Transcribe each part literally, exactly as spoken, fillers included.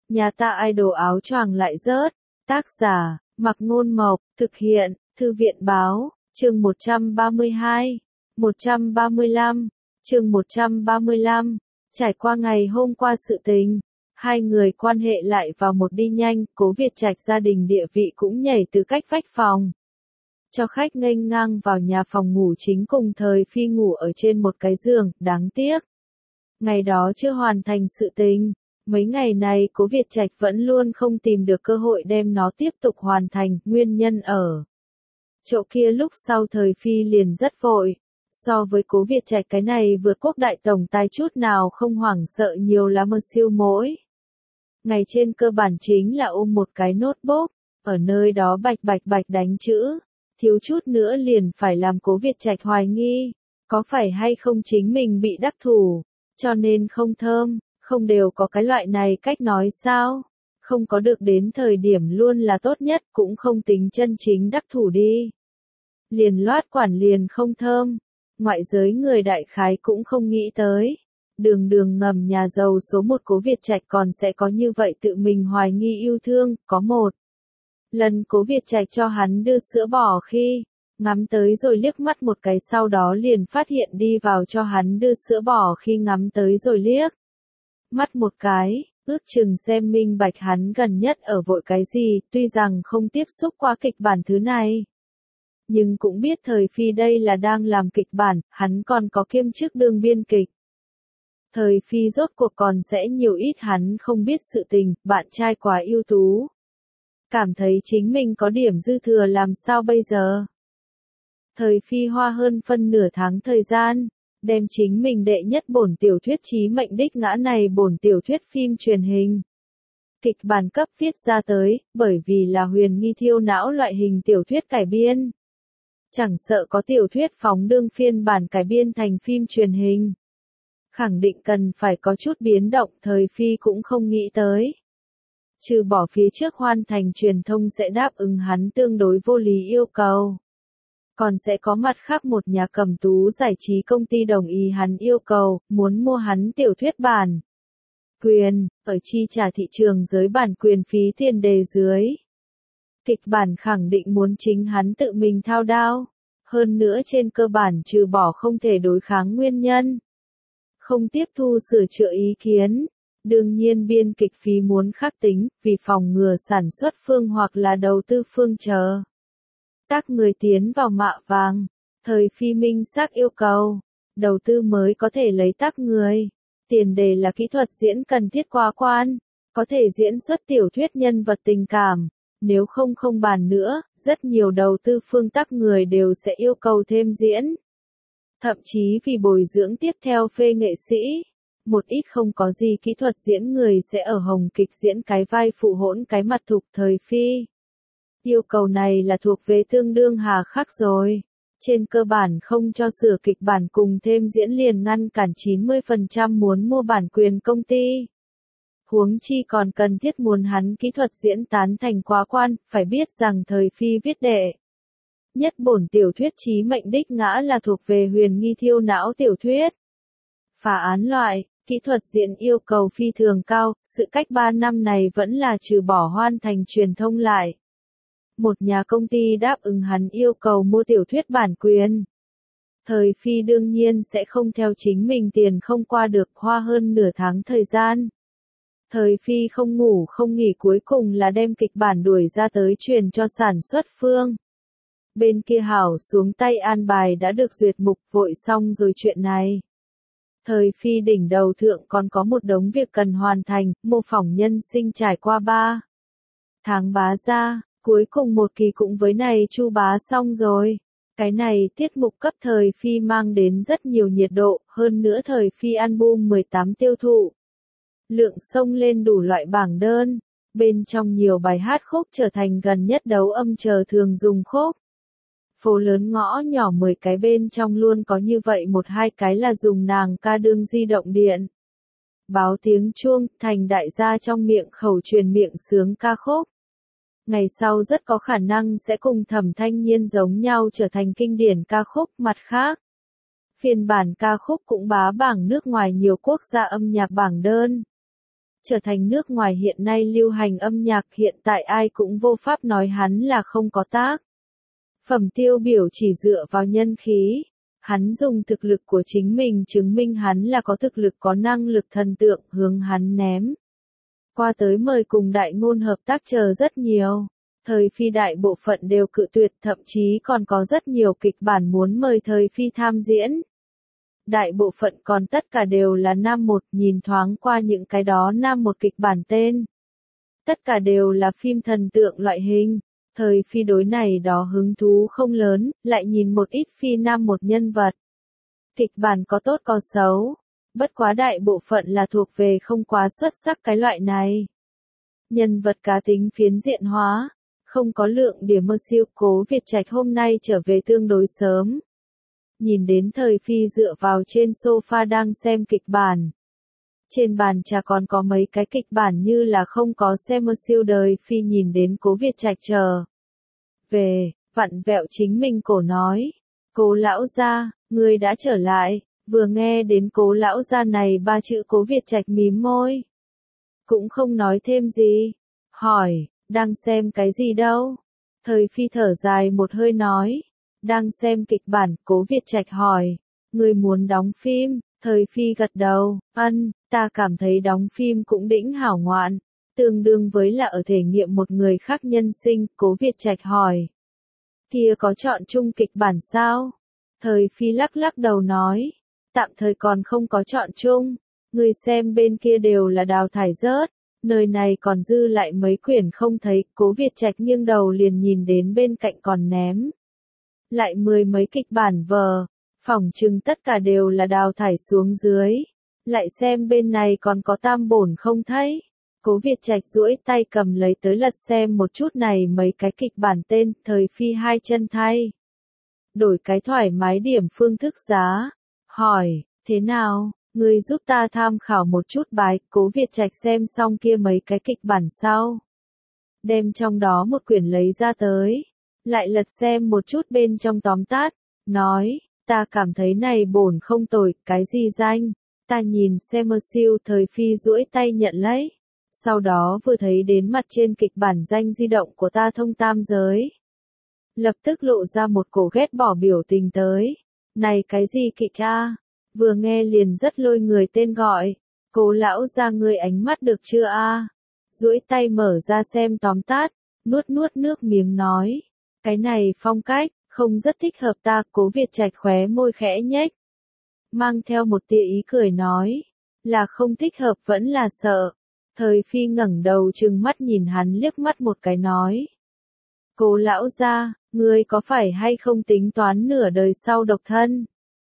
Nhà ta idol áo choàng lại rớt. Tác giả, Mạc Ngôn Mộc, thực hiện, Thư viện Báo, chương một trăm ba mươi hai, một trăm ba mươi lăm, chương một trăm ba mươi lăm, trải qua ngày hôm qua sự tình, hai người quan hệ lại vào một đi nhanh, Cố Việt Trạch gia đình địa vị cũng nhảy từ cách vách phòng. Cho khách nghênh ngang vào nhà phòng ngủ chính cùng Thời Phi ngủ ở trên một cái giường, đáng tiếc. Ngày đó chưa hoàn thành sự tình. Mấy ngày này Cố Việt Trạch vẫn luôn không tìm được cơ hội đem nó tiếp tục hoàn thành, nguyên nhân ở chỗ kia lúc sau Thời Phi liền rất vội. So với Cố Việt Trạch cái này vượt quốc đại tổng tài chút nào không hoảng sợ nhiều là mơ siêu mỗi. Ngày trên cơ bản chính là ôm một cái notebook, ở nơi đó bạch bạch bạch đánh chữ, thiếu chút nữa liền phải làm Cố Việt Trạch hoài nghi, có phải hay không chính mình bị đắc thủ, cho nên không thơm. Không đều có cái loại này cách nói sao? Không có được đến thời điểm luôn là tốt nhất, cũng không tính chân chính đắc thủ đi. Liền loát quản liền không thơm. Ngoại giới người đại khái cũng không nghĩ tới. Đường đường ngầm nhà giàu số một Cố Việt Trạch còn sẽ có như vậy tự mình hoài nghi yêu thương, có một. Lần Cố Việt Trạch cho hắn đưa sữa bò khi, ngắm tới rồi liếc mắt một cái sau đó liền phát hiện đi vào cho hắn đưa sữa bò khi ngắm tới rồi liếc mắt một cái, ước chừng xem minh bạch hắn gần nhất ở vội cái gì, tuy rằng không tiếp xúc qua kịch bản thứ này. Nhưng cũng biết Thời Phi đây là đang làm kịch bản, hắn còn có kiêm chức đương biên kịch. Thời Phi rốt cuộc còn sẽ nhiều ít hắn không biết sự tình, bạn trai quá ưu tú. Cảm thấy chính mình có điểm dư thừa làm sao bây giờ. Thời Phi hoa hơn phân nửa tháng thời gian. Đem chính mình đệ nhất bổn tiểu thuyết Chí Mệnh Đích Ngã này bổn tiểu thuyết phim truyền hình. Kịch bản cấp viết ra tới, bởi vì là huyền nghi thiêu não loại hình tiểu thuyết cải biên. Chẳng sợ có tiểu thuyết phóng đương phiên bản cải biên thành phim truyền hình. Khẳng định cần phải có chút biến động, Thời Phi cũng không nghĩ tới. Trừ bỏ phía trước hoàn thành truyền thông sẽ đáp ứng hắn tương đối vô lý yêu cầu. Còn sẽ có mặt khác một nhà cầm tú giải trí công ty đồng ý hắn yêu cầu, muốn mua hắn tiểu thuyết bản quyền, ở chi trả thị trường giới bản quyền phí tiền đề dưới. Kịch bản khẳng định muốn chính hắn tự mình thao đao, hơn nữa trên cơ bản trừ bỏ không thể đối kháng nguyên nhân. Không tiếp thu sửa chữa ý kiến, đương nhiên biên kịch phí muốn khắc tính, vì phòng ngừa sản xuất phương hoặc là đầu tư phương chờ. Tác người tiến vào mạ vàng, Thời Phi minh xác yêu cầu, đầu tư mới có thể lấy tác người, tiền đề là kỹ thuật diễn cần thiết quá quan, có thể diễn xuất tiểu thuyết nhân vật tình cảm, nếu không không bàn nữa, rất nhiều đầu tư phương tác người đều sẽ yêu cầu thêm diễn. Thậm chí vì bồi dưỡng tiếp theo phê nghệ sĩ, một ít không có gì kỹ thuật diễn người sẽ ở hồng kịch diễn cái vai phụ hỗn cái mặt thục Thời Phi. Yêu cầu này là thuộc về tương đương hà khắc rồi. Trên cơ bản không cho sửa kịch bản cùng thêm diễn liền ngăn cản chín mươi phần trăm muốn mua bản quyền công ty. Huống chi còn cần thiết muốn hắn kỹ thuật diễn tán thành quá quan, phải biết rằng Thời Phi viết đệ nhất bổn tiểu thuyết Chí Mệnh Đích Ngã là thuộc về huyền nghi thiêu não tiểu thuyết. Phá án loại, kỹ thuật diễn yêu cầu phi thường cao, sự cách ba năm này vẫn là trừ bỏ hoàn thành truyền thông lại. Một nhà công ty đáp ứng hắn yêu cầu mua tiểu thuyết bản quyền. Thời Phi đương nhiên sẽ không theo chính mình tiền không qua được, hoa hơn nửa tháng thời gian. Thời Phi không ngủ không nghỉ, cuối cùng là đem kịch bản đuổi ra tới truyền cho sản xuất phương. Bên kia hảo xuống tay an bài đã được duyệt mục, vội xong rồi chuyện này. Thời Phi đỉnh đầu thượng còn có một đống việc cần hoàn thành, mô phỏng nhân sinh trải qua ba tháng bá ra. Cuối cùng một kỳ cũng với này chu bá xong rồi. Cái này tiết mục cấp Thời Phi mang đến rất nhiều nhiệt độ, hơn nữa Thời Phi album mười tám tiêu thụ. Lượng xông lên đủ loại bảng đơn, bên trong nhiều bài hát khúc trở thành gần nhất đấu âm chờ thường dùng khúc. Phố lớn ngõ nhỏ mười cái bên trong luôn có như vậy một hai cái là dùng nàng ca đương di động điện. Báo tiếng chuông, thành đại gia trong miệng khẩu truyền miệng sướng ca khúc. Ngày sau rất có khả năng sẽ cùng Thẩm Thanh Nhiên giống nhau trở thành kinh điển ca khúc. Mặt khác, phiên bản ca khúc cũng bá bảng nước ngoài nhiều quốc gia âm nhạc bảng đơn. trở thành nước ngoài hiện nay lưu hành âm nhạc hiện tại ai cũng vô pháp nói hắn là không có tác phẩm tiêu biểu chỉ dựa vào nhân khí. Hắn dùng thực lực của chính mình chứng minh hắn là có thực lực có năng lực thần tượng hướng hắn ném. Qua tới mời cùng đại ngôn hợp tác chờ rất nhiều. Thời Phi đại bộ phận đều cự tuyệt thậm chí còn có rất nhiều kịch bản muốn mời Thời Phi tham diễn. Đại bộ phận còn tất cả đều là nam một nhìn thoáng qua những cái đó nam một kịch bản tên. Tất cả đều là phim thần tượng loại hình. Thời Phi đối này đó hứng thú không lớn, lại nhìn một ít phi nam một nhân vật. Kịch bản có tốt có xấu, bất quá đại bộ phận là thuộc về không quá xuất sắc cái loại này. Nhân vật cá tính phiến diện hóa, không có lượng điểm mơ siêu. Cố Việt Trạch hôm nay trở về tương đối sớm. Nhìn đến Thời Phi dựa vào trên sofa đang xem kịch bản. Trên bàn trà còn có mấy cái kịch bản như là không có xem mơ siêu đời Phi nhìn đến Cố Việt Trạch chờ về, vặn vẹo chính mình cổ nói. Cố lão gia, ngươi đã trở lại. Vừa nghe đến Cố lão gia này ba chữ Cố Việt Trạch mím môi. Cũng không nói thêm gì. Hỏi, đang xem cái gì đâu? Thời Phi thở dài một hơi nói. Đang xem kịch bản. Cố Việt Trạch hỏi. Ngươi muốn đóng phim? Thời Phi gật đầu. Ân, ta cảm thấy đóng phim cũng đỉnh hảo ngoạn. Tương đương với là ở thể nghiệm một người khác nhân sinh. Cố Việt Trạch hỏi. Kia có chọn chung kịch bản sao? Thời Phi lắc lắc đầu nói. Tạm thời còn không có chọn chung. Người xem bên kia đều là đào thải rớt. Nơi này còn dư lại mấy quyển không thấy. Cố Việt Trạch nghiêng đầu liền nhìn đến bên cạnh còn ném. Lại mười mấy kịch bản vờ. Phỏng chừng tất cả đều là đào thải xuống dưới. Lại xem bên này còn có tam bổn không thấy. Cố Việt Trạch duỗi tay cầm lấy tới lật xem một chút này mấy cái kịch bản tên. Thời Phi hai chân thay. Đổi cái thoải mái điểm phương thức giá. Hỏi, thế nào, ngươi giúp ta tham khảo một chút bài. Cố Việt Trạch xem xong kia mấy cái kịch bản sau. Đem trong đó một quyển lấy ra tới. Lại lật xem một chút bên trong tóm tắt. Nói, ta cảm thấy này bổn không tồi. Cái gì danh? Ta nhìn xem mơ siêu. Thời Phi duỗi tay nhận lấy. Sau đó vừa thấy đến mặt trên kịch bản danh di động của ta thông tam giới. Lập tức lộ ra một cổ ghét bỏ biểu tình tới. Này cái gì kịch a? Vừa nghe liền rất lôi người tên gọi. Cố lão ra ngươi ánh mắt được chưa a? Duỗi tay mở ra xem tóm tắt, nuốt nuốt nước miếng nói. Cái này phong cách, không rất thích hợp ta. Cố Việt Trạch khóe môi khẽ nhếch. Mang theo một tia ý cười nói. Là không thích hợp vẫn là sợ. Thời Phi ngẩng đầu trừng mắt nhìn hắn liếc mắt một cái nói. Cố lão gia, ngươi có phải hay không tính toán nửa đời sau độc thân?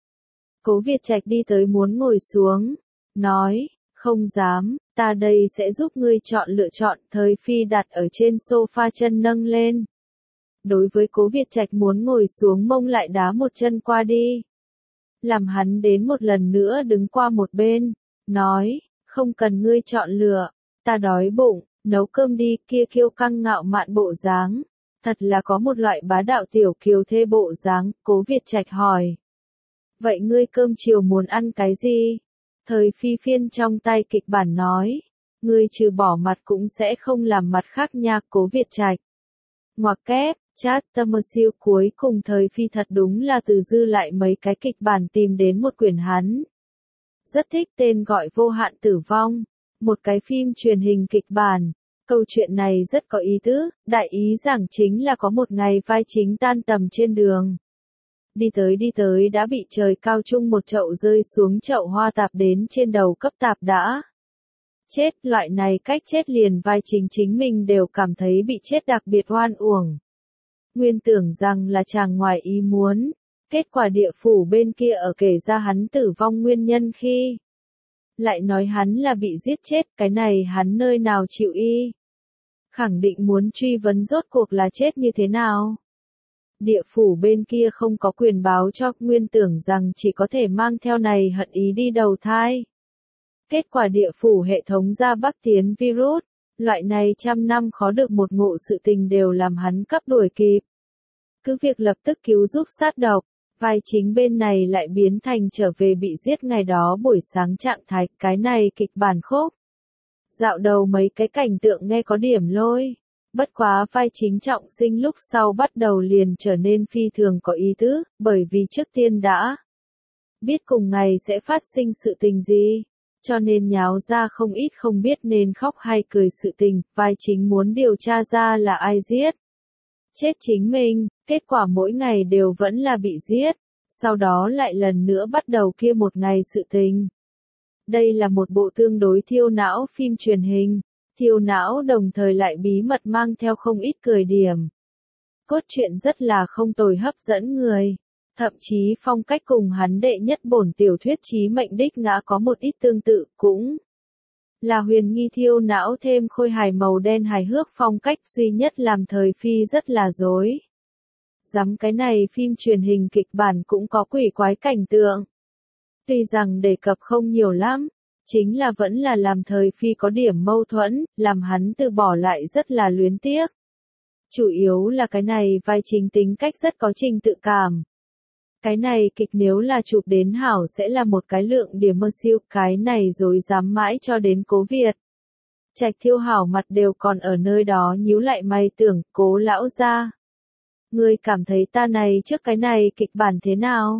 Cố Việt Trạch đi tới muốn ngồi xuống. Nói, không dám, ta đây sẽ giúp ngươi chọn lựa chọn. Thời Phi đặt ở trên sofa chân nâng lên. Đối với Cố Việt Trạch muốn ngồi xuống mông lại đá một chân qua đi. Làm hắn đến một lần nữa đứng qua một bên. Nói, không cần ngươi chọn lựa. Ta đói bụng, nấu cơm đi. Kia kiêu căng ngạo mạn bộ dáng. Thật là có một loại bá đạo tiểu kiều thê bộ dáng. Cố Việt Trạch hỏi. Vậy ngươi cơm chiều muốn ăn cái gì? Thời Phi phiên trong tay kịch bản nói. Ngươi trừ bỏ mặt cũng sẽ không làm mặt khác nha. Cố Việt Trạch. Ngoặc kép, chat tâm siêu cuối cùng Thời Phi thật đúng là từ dư lại mấy cái kịch bản tìm đến một quyển hắn. Rất thích tên gọi Vô hạn tử vong. Một cái phim truyền hình kịch bản. Câu chuyện này rất có ý tứ, đại ý rằng chính là có một ngày vai chính tan tầm trên đường. Đi tới đi tới đã bị trời cao chung một chậu rơi xuống chậu hoa tạp đến trên đầu cấp tạp đã. Chết, loại này cách chết liền vai chính chính mình đều cảm thấy bị chết đặc biệt oan uổng. Nguyên tưởng rằng là chàng ngoài ý muốn, kết quả địa phủ bên kia ở kể ra hắn tử vong nguyên nhân khi. Lại nói hắn là bị giết chết, cái này hắn nơi nào chịu y. Khẳng định muốn truy vấn rốt cuộc là chết như thế nào. Địa phủ bên kia không có quyền báo cho, nguyên tưởng rằng chỉ có thể mang theo này hận ý đi đầu thai. Kết quả địa phủ hệ thống ra bắc tiến virus, loại này trăm năm khó được một ngộ sự tình đều làm hắn cấp đuổi kịp. Cứ việc lập tức cứu giúp sát độc, vai chính bên này lại biến thành trở về bị giết ngày đó buổi sáng trạng thái, cái này kịch bản khúc. Dạo đầu mấy cái cảnh tượng nghe có điểm lôi. Bất quá vai chính Trọng Sinh lúc sau bắt đầu liền trở nên phi thường có ý tứ, bởi vì trước tiên đã biết cùng ngày sẽ phát sinh sự tình gì, cho nên nháo ra không ít không biết nên khóc hay cười sự tình, vai chính muốn điều tra ra là ai giết. Chết chính mình, kết quả mỗi ngày đều vẫn là bị giết, sau đó lại lần nữa bắt đầu kia một ngày sự tình. Đây là một bộ tương đối thiêu não phim truyền hình, thiêu não đồng thời lại bí mật mang theo không ít cười điểm. Cốt truyện rất là không tồi hấp dẫn người. Thậm chí phong cách cùng hắn đệ nhất bổn tiểu thuyết Chí Mệnh Đích Ngã có một ít tương tự, cũng là huyền nghi thiêu não thêm khôi hài màu đen hài hước phong cách, duy nhất làm thời phi rất là dối. Dám cái này phim truyền hình kịch bản cũng có quỷ quái cảnh tượng. Tuy rằng đề cập không nhiều lắm, chính là vẫn là làm thời phi có điểm mâu thuẫn, làm hắn từ bỏ lại rất là luyến tiếc. Chủ yếu là cái này vai chính tính cách rất có trình tự cảm. Cái này kịch nếu là chụp đến hảo sẽ là một cái lượng điểm mơ siêu, cái này dối dám mãi cho đến Cố Việt. Trạch Thiêu hảo mặt đều còn ở nơi đó nhíu lại mày tưởng, Cố lão gia. Ngươi cảm thấy ta này trước cái này kịch bản thế nào?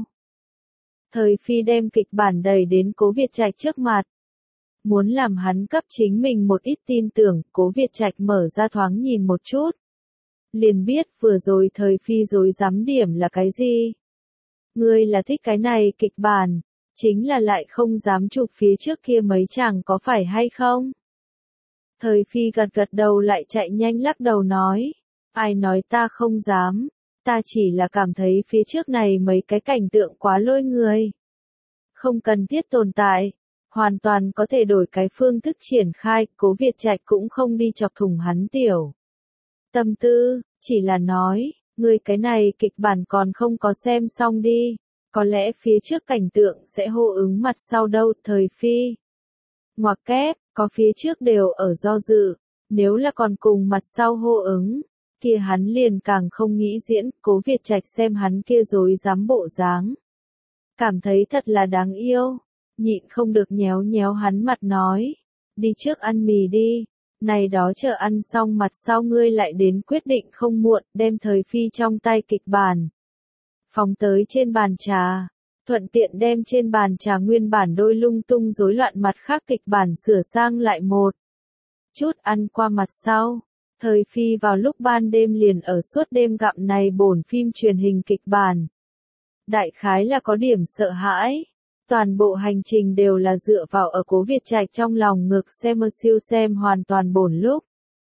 Thời phi đem kịch bản đẩy đến Cố Việt Trạch trước mặt. Muốn làm hắn cấp chính mình một ít tin tưởng, Cố Việt Trạch mở ra thoáng nhìn một chút. Liền biết vừa rồi thời phi dối dám điểm là cái gì. Ngươi là thích cái này kịch bản, chính là lại không dám chụp phía trước kia mấy chàng có phải hay không? Thời phi gật gật đầu lại chạy nhanh lắc đầu nói, ai nói ta không dám, ta chỉ là cảm thấy phía trước này mấy cái cảnh tượng quá lôi người. Không cần thiết tồn tại, hoàn toàn có thể đổi cái phương thức triển khai, Cố Việt Trạch cũng không đi chọc thủng hắn tiểu. Tâm tư, chỉ là nói, ngươi cái này kịch bản còn không có xem xong đi, có lẽ phía trước cảnh tượng sẽ hô ứng mặt sau đâu, thời phi. Ngoặc kép, có phía trước đều ở do dự, nếu là còn cùng mặt sau hô ứng, kia hắn liền càng không nghĩ diễn, Cố Việt Trạch xem hắn kia dối dám bộ dáng. Cảm thấy thật là đáng yêu, nhịn không được nhéo nhéo hắn mặt nói, đi trước ăn mì đi. Này đó chờ ăn xong mặt sau ngươi lại đến quyết định không muộn, đem thời phi trong tay kịch bản. Phóng tới trên bàn trà, thuận tiện đem trên bàn trà nguyên bản đôi lung tung rối loạn mặt khác kịch bản sửa sang lại một chút ăn qua mặt sau. Thời phi vào lúc ban đêm liền ở suốt đêm gặm này bổn phim truyền hình kịch bản. Đại khái là có điểm sợ hãi. Toàn bộ hành trình đều là dựa vào ở Cố Việt Trạch trong lòng ngực xem mơ siêu xem hoàn toàn bổn lúc.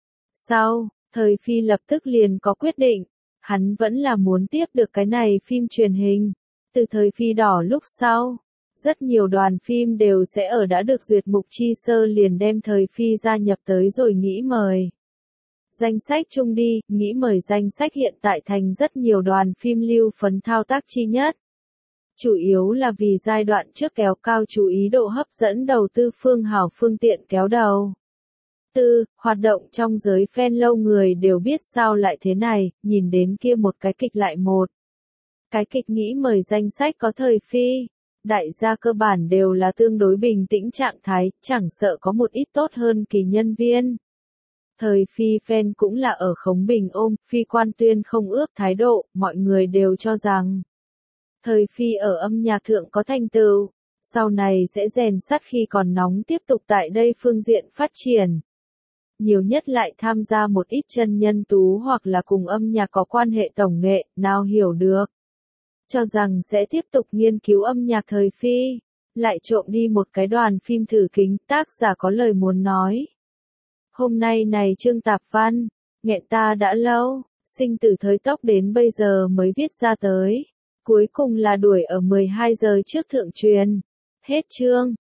Sau, thời phi lập tức liền có quyết định, hắn vẫn là muốn tiếp được cái này phim truyền hình. Từ thời phi đỏ lúc sau, rất nhiều đoàn phim đều sẽ ở đã được duyệt mục chi sơ liền đem thời phi gia nhập tới rồi nghĩ mời. Danh sách chung đi, nghĩ mời danh sách hiện tại thành rất nhiều đoàn phim lưu phấn thao tác chi nhất. Chủ yếu là vì giai đoạn trước kéo cao chú ý độ hấp dẫn đầu tư phương hảo phương tiện kéo đầu. Tư, hoạt động trong giới fan lâu người đều biết sao lại thế này, nhìn đến kia một cái kịch lại một. Cái kịch nghĩ mời danh sách có thời phi. Đại gia cơ bản đều là tương đối bình tĩnh trạng thái, chẳng sợ có một ít tốt hơn kỳ nhân viên. Thời phi fan cũng là ở khống bình ôm, phi quan tuyên không ước thái độ, mọi người đều cho rằng. Thời phi ở âm nhạc thượng có thành tựu, sau này sẽ rèn sắt khi còn nóng tiếp tục tại đây phương diện phát triển. Nhiều nhất lại tham gia một ít chân nhân tú hoặc là cùng âm nhạc có quan hệ tổng nghệ, nào hiểu được. Cho rằng sẽ tiếp tục nghiên cứu âm nhạc thời phi, lại trộm đi một cái đoàn phim thử kính, tác giả có lời muốn nói. Hôm nay này Trương Tạp Văn, nghẹn ta đã lâu, sinh từ thời tốc đến bây giờ mới viết ra tới. Cuối cùng là đuổi ở mười hai giờ trước thượng truyền. Hết chương.